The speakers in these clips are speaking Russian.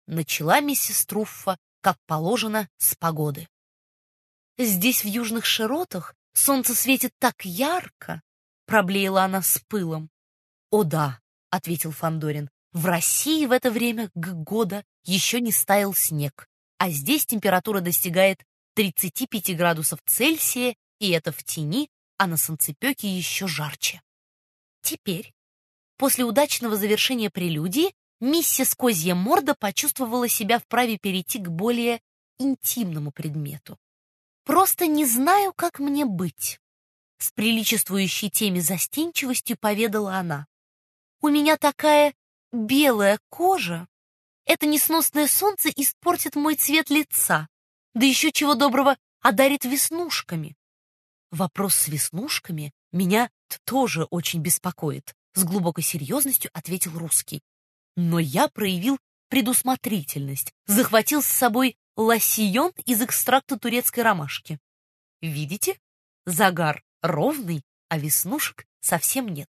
начала миссис Труффа, как положено, с погоды. «Здесь, в южных широтах, солнце светит так ярко», — проблеяла она с пылом. «О да», — ответил Фандорин, — «в России в это время года еще не стаял снег, а здесь температура достигает 35 градусов Цельсия, и это в тени, а на солнцепеке еще жарче». Теперь, после удачного завершения прелюдии, миссис Козья Морда почувствовала себя вправе перейти к более интимному предмету. «Просто не знаю, как мне быть», — с приличествующей теме застенчивостью поведала она. «У меня такая белая кожа. Это несносное солнце испортит мой цвет лица, да еще чего доброго одарит веснушками». «Вопрос с веснушками меня тоже очень беспокоит», — с глубокой серьезностью ответил русский. «Но я проявил предусмотрительность, захватил с собой лосьон из экстракта турецкой ромашки. Видите? Загар ровный, а веснушек совсем нет».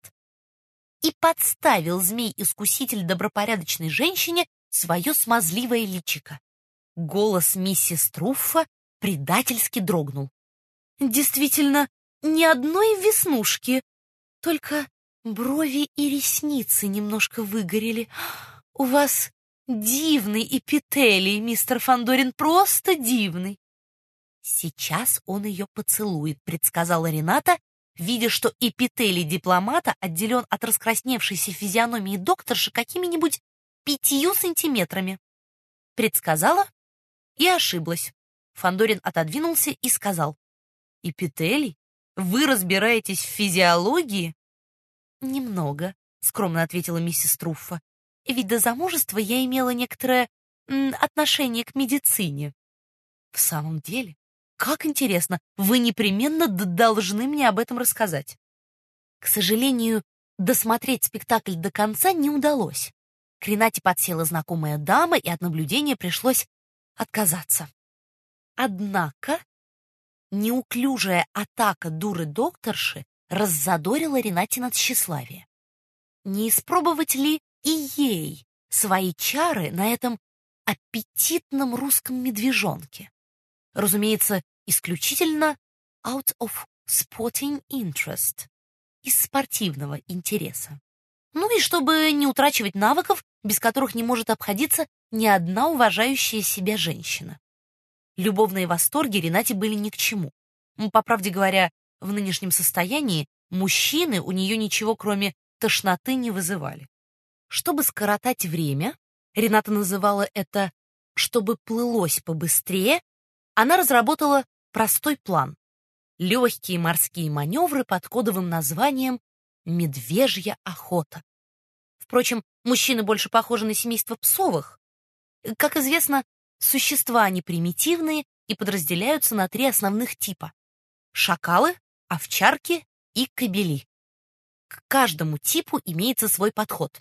И подставил змей-искуситель добропорядочной женщине свое смазливое личико. Голос миссис Труффа предательски дрогнул. «Действительно, ни одной веснушки, только брови и ресницы немножко выгорели. У вас дивный эпителий, мистер Фандорин, просто дивный». «Сейчас он ее поцелует», — предсказала Рената, видя, что эпителий дипломата отделен от раскрасневшейся физиономии докторши какими-нибудь 5 сантиметрами. Предсказала и ошиблась. Фандорин отодвинулся и сказал: «Эпителий? Вы разбираетесь в физиологии?» «Немного», — скромно ответила миссис Труффа. «Ведь до замужества я имела некоторое отношение к медицине». «В самом деле? Как интересно! Вы непременно должны мне об этом рассказать». К сожалению, досмотреть спектакль до конца не удалось. К Ренате подсела знакомая дама, и от наблюдения пришлось отказаться. Однако неуклюжая атака дуры-докторши раззадорила Ренатино тщеславие. Не испробовать ли и ей свои чары на этом аппетитном русском медвежонке? Разумеется, исключительно out of sporting interest, из спортивного интереса. Ну и чтобы не утрачивать навыков, без которых не может обходиться ни одна уважающая себя женщина. Любовные восторги Ренате были ни к чему. По правде говоря, в нынешнем состоянии мужчины у нее ничего, кроме тошноты, не вызывали. Чтобы скоротать время, Рената называла это «чтобы плылось побыстрее», она разработала простой план. Легкие морские маневры под кодовым названием «медвежья охота». Впрочем, мужчины больше похожи на семейство псовых. Как известно, существа они примитивные и подразделяются на 3 основных типа: шакалы, овчарки и кобели. К каждому типу имеется свой подход.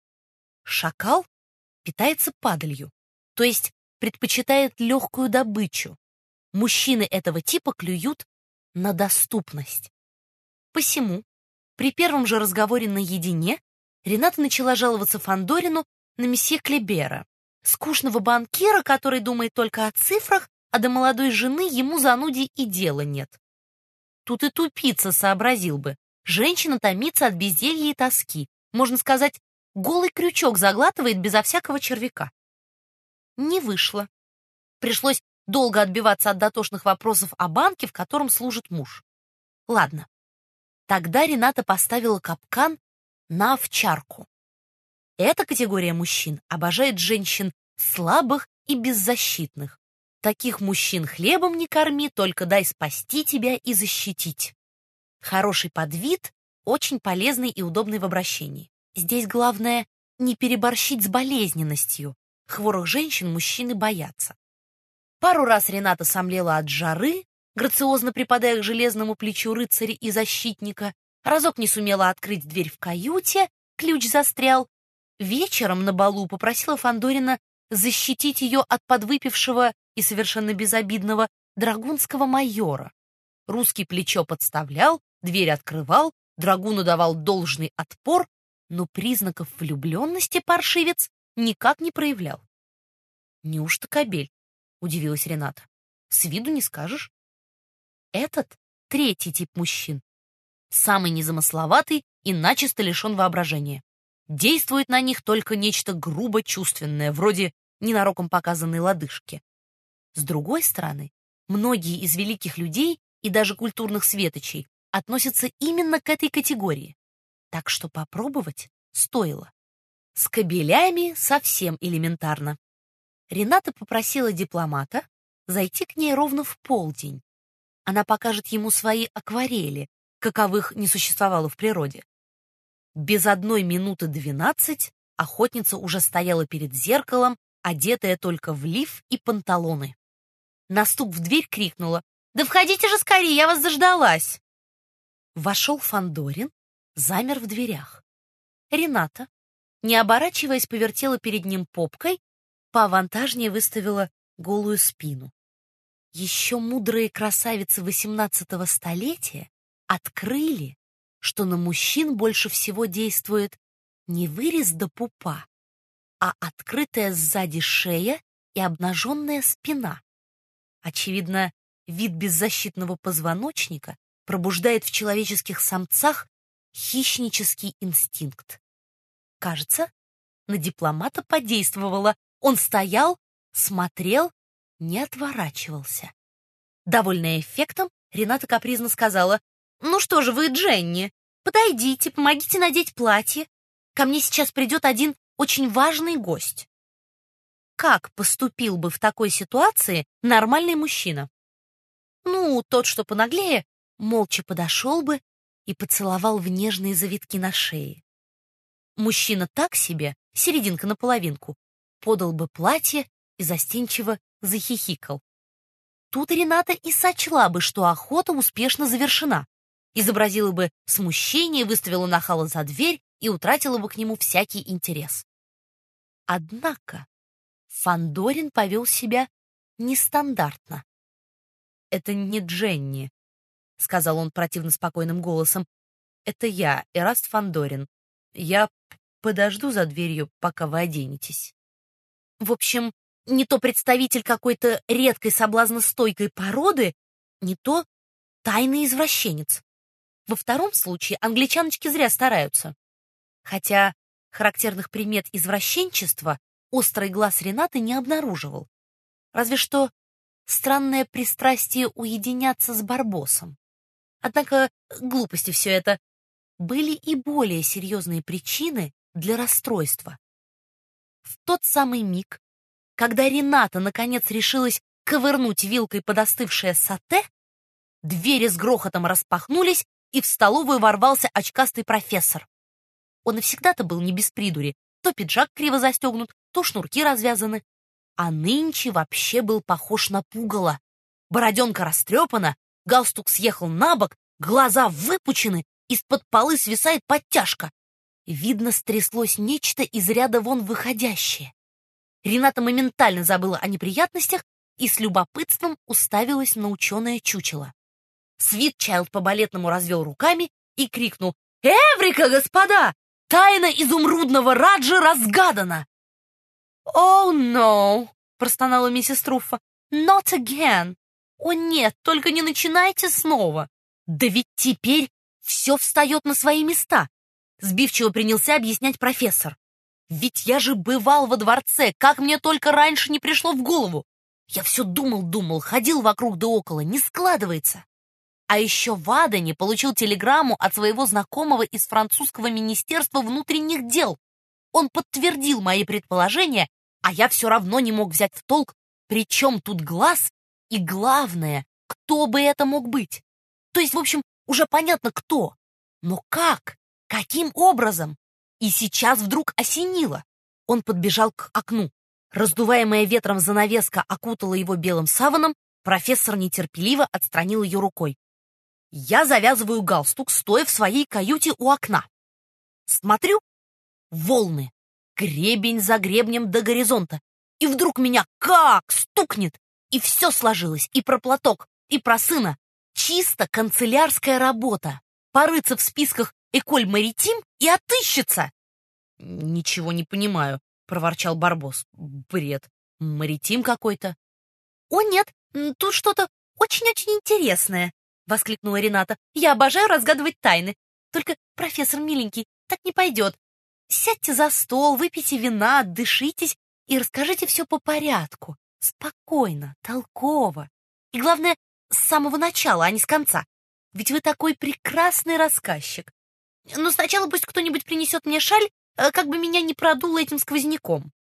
Шакал питается падалью, то есть предпочитает легкую добычу. Мужчины этого типа клюют на доступность. Посему, при первом же разговоре наедине, Рената начала жаловаться Фандорину на месье Клебера, скучного банкира, который думает только о цифрах, а до молодой жены ему зануде и дела нет. Тут и тупица сообразил бы. Женщина томится от безделья и тоски. Можно сказать, голый крючок заглатывает безо всякого червяка. Не вышло. Пришлось долго отбиваться от дотошных вопросов о банке, в котором служит муж. Ладно. Тогда Рената поставила капкан на овчарку. Эта категория мужчин обожает женщин слабых и беззащитных. Таких мужчин хлебом не корми, только дай спасти тебя и защитить. Хороший подвид, очень полезный и удобный в обращении. Здесь главное не переборщить с болезненностью. Хворых женщин мужчины боятся. Пару раз Рената сомлела от жары, грациозно припадая к железному плечу рыцаря и защитника, разок не сумела открыть дверь в каюте, ключ застрял. Вечером на балу попросила Фандорина защитить ее от подвыпившего и совершенно безобидного драгунского майора. Русский плечо подставлял, дверь открывал, драгуну давал должный отпор, но признаков влюбленности паршивец никак не проявлял. Неужто кобель? Удивилась Рената. С виду не скажешь. Этот третий тип мужчин. Самый незамысловатый и начисто лишен воображения. Действует на них только нечто грубо чувственное, вроде ненароком показанной лодыжки. С другой стороны, многие из великих людей и даже культурных светочей относятся именно к этой категории. Так что попробовать стоило. С кобелями совсем элементарно. Рената попросила дипломата зайти к ней ровно в полдень. Она покажет ему свои акварели, каковых не существовало в природе. Без 1:12 охотница уже стояла перед зеркалом, одетая только в лиф и панталоны. На стук в дверь крикнула: «Да входите же скорее, я вас заждалась!» Вошел Фандорин, замер в дверях. Рената, не оборачиваясь, повертела перед ним попкой, поавантажнее выставила голую спину. Еще мудрые красавицы XVIII столетия открыли, что на мужчин больше всего действует не вырез до пупа, а открытая сзади шея и обнаженная спина. Очевидно, вид беззащитного позвоночника пробуждает в человеческих самцах хищнический инстинкт. Кажется, на дипломата подействовало. Он стоял, смотрел, не отворачивался. Довольная эффектом, Рената капризно сказала: «Ну что же вы, Дженни, подойдите, помогите надеть платье. Ко мне сейчас придет один очень важный гость». Как поступил бы в такой ситуации нормальный мужчина? Ну, тот, что понаглее, молча подошел бы и поцеловал в нежные завитки на шее. Мужчина так себе, серединка на половинку, подал бы платье и застенчиво захихикал. Тут Рената и сочла бы, что охота успешно завершена, изобразила бы смущение, выставила нахала за дверь и утратила бы к нему всякий интерес. Однако Фандорин повел себя нестандартно. «Это не Дженни», — сказал он противно спокойным голосом. «Это я, Эраст Фандорин. Я подожду за дверью, пока вы оденетесь». В общем, не то представитель какой-то редкой соблазностойкой породы, не то тайный извращенец. Во втором случае англичаночки зря стараются. Хотя характерных примет извращенчества острый глаз Ренаты не обнаруживал. Разве что странное пристрастие уединяться с Барбосом. Однако глупости все это. Были и более серьезные причины для расстройства. В тот самый миг, когда Рената наконец решилась ковырнуть вилкой подостывшее сате, двери с грохотом распахнулись, и в столовую ворвался очкастый профессор. Он и всегда-то был не без придури. То пиджак криво застегнут, то шнурки развязаны. А нынче вообще был похож на пугало. Бороденка растрепана, галстук съехал на бок, глаза выпучены, из-под полы свисает подтяжка. Видно, стряслось нечто из ряда вон выходящее. Рената моментально забыла о неприятностях и с любопытством уставилась на ученое чучело. Свитчайлд по-балетному развел руками и крикнул: «Эврика, господа! Тайна изумрудного Раджи разгадана!» «О, no!» — простонала миссис Труффа. «Not again! О, нет, только не начинайте снова! Да ведь теперь все встает на свои места!» Сбивчиво принялся объяснять профессор. «Ведь я же бывал во дворце, как мне только раньше не пришло в голову! Я все думал, ходил вокруг да около, не складывается!» А еще в Адене получил телеграмму от своего знакомого из французского министерства внутренних дел. Он подтвердил мои предположения, а я все равно не мог взять в толк, при чем тут глаз и, главное, кто бы это мог быть. То есть, в общем, уже понятно, кто. Но как? Каким образом? И сейчас вдруг осенило. Он подбежал к окну. Раздуваемая ветром занавеска окутала его белым саваном, профессор нетерпеливо отстранил ее рукой. Я завязываю галстук, стоя в своей каюте у окна. Смотрю — волны, гребень за гребнем до горизонта. И вдруг меня как стукнет, и все сложилось, и про платок, и про сына. Чисто канцелярская работа. Порыться в списках «Эколь Маритим» и отыщется. «Ничего не понимаю», — проворчал Барбос. «Бред. Маритим какой-то. «О, нет, тут что-то очень-очень интересное!» — воскликнула Рената. «Я обожаю разгадывать тайны. Только, профессор миленький, так не пойдет. Сядьте за стол, выпейте вина, отдышитесь и расскажите все по порядку. Спокойно, толково. И главное, с самого начала, а не с конца. Ведь вы такой прекрасный рассказчик. Но сначала пусть кто-нибудь принесет мне шаль, как бы меня не продуло этим сквозняком».